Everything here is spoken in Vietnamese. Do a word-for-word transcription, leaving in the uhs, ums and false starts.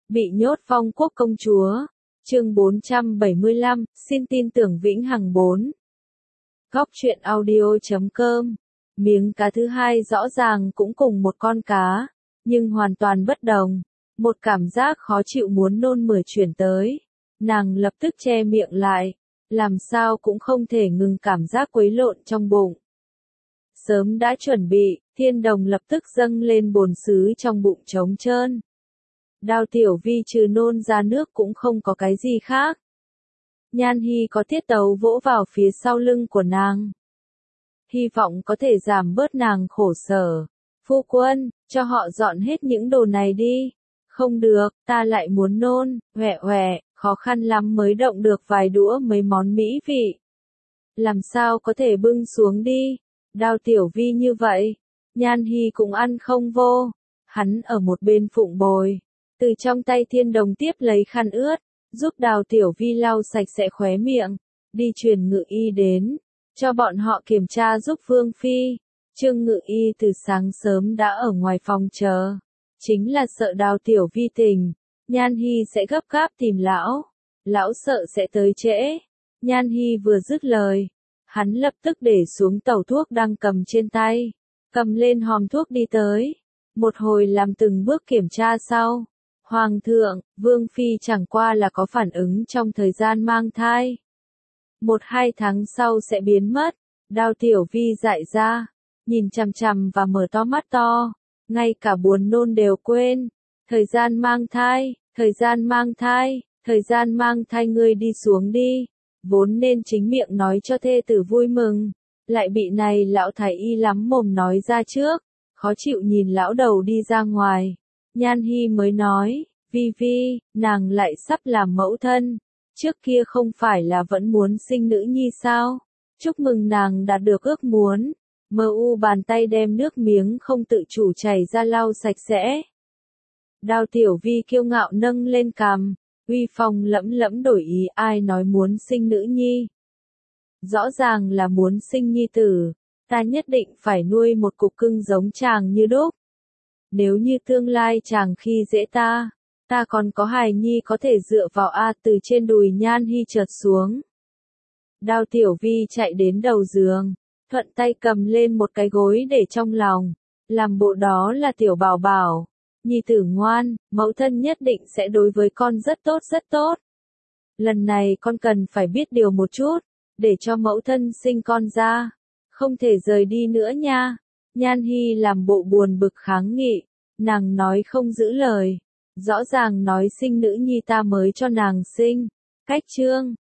Bị nhốt Phong Quốc công chúa. Chương bốn trăm bảy mươi lăm, xin tin tưởng vĩnh hằng bốn. Góc truyện audio chấm com. Miếng cá thứ hai rõ ràng cũng cùng một con cá, nhưng hoàn toàn bất đồng. Một cảm giác khó chịu muốn nôn mửa chuyển tới. Nàng lập tức che miệng lại, làm sao cũng không thể ngừng cảm giác quấy lộn trong bụng. Sớm đã chuẩn bị, Thiên Đồng lập tức dâng lên bồn sứ trong bụng trống trơn. Đao Tiểu Vi trừ nôn ra nước cũng không có cái gì khác. Nhan Hi có tiết tấu vỗ vào phía sau lưng của nàng. Hy vọng có thể giảm bớt nàng khổ sở. Phu quân, cho họ dọn hết những đồ này đi. Không được, ta lại muốn nôn, hoẹ hoẹ, khó khăn lắm mới động được vài đũa mấy món mỹ vị. Làm sao có thể bưng xuống đi. Đao Tiểu Vi như vậy, Nhan Hi cũng ăn không vô. Hắn ở một bên phụng bồi, từ trong tay Thiên Đồng tiếp lấy khăn ướt, giúp Đào Tiểu Vi lau sạch sẽ khóe miệng, đi truyền Ngự Y đến, cho bọn họ kiểm tra giúp Vương Phi. Trương Ngự Y từ sáng sớm đã ở ngoài phòng chờ, chính là sợ Đào Tiểu Vi tỉnh, Nhan Hi sẽ gấp gáp tìm lão, lão sợ sẽ tới trễ. Nhan Hi vừa dứt lời, hắn lập tức để xuống tẩu thuốc đang cầm trên tay, cầm lên hòm thuốc đi tới, một hồi làm từng bước kiểm tra sau. Hoàng thượng, Vương Phi chẳng qua là có phản ứng trong thời gian mang thai. Một hai tháng sau sẽ biến mất. Đao Tiểu Vi dại ra, nhìn chằm chằm và mở to mắt to, ngay cả buồn nôn đều quên. Thời gian mang thai, thời gian mang thai, thời gian mang thai ngươi đi xuống đi. Vốn nên chính miệng nói cho thê tử vui mừng, lại bị này lão thái y lắm mồm nói ra trước, khó chịu nhìn lão đầu đi ra ngoài. Nhan Hi mới nói, Vi Vi, nàng lại sắp làm mẫu thân, trước kia không phải là vẫn muốn sinh nữ nhi sao? Chúc mừng nàng đạt được ước muốn. Mơ u bàn tay đem nước miếng không tự chủ chảy ra lau sạch sẽ. Đao Tiểu Vi kiêu ngạo nâng lên cằm, uy phong lẫm lẫm đổi ý, ai nói muốn sinh nữ nhi? Rõ ràng là muốn sinh nhi tử, ta nhất định phải nuôi một cục cưng giống chàng như đúc. Nếu như tương lai chàng khi dễ ta, ta còn có hài nhi có thể dựa vào a. Từ trên đùi Nhan Hi chợt xuống. Đao Tiểu Vi chạy đến đầu giường, thuận tay cầm lên một cái gối để trong lòng, làm bộ đó là tiểu bảo bảo. Nhi tử ngoan, mẫu thân nhất định sẽ đối với con rất tốt rất tốt. Lần này con cần phải biết điều một chút, để cho mẫu thân sinh con ra, không thể rời đi nữa nha. Nhan Hi làm bộ buồn bực kháng nghị, nàng nói không giữ lời, rõ ràng nói sinh nữ nhi ta mới cho nàng sinh. Cách chương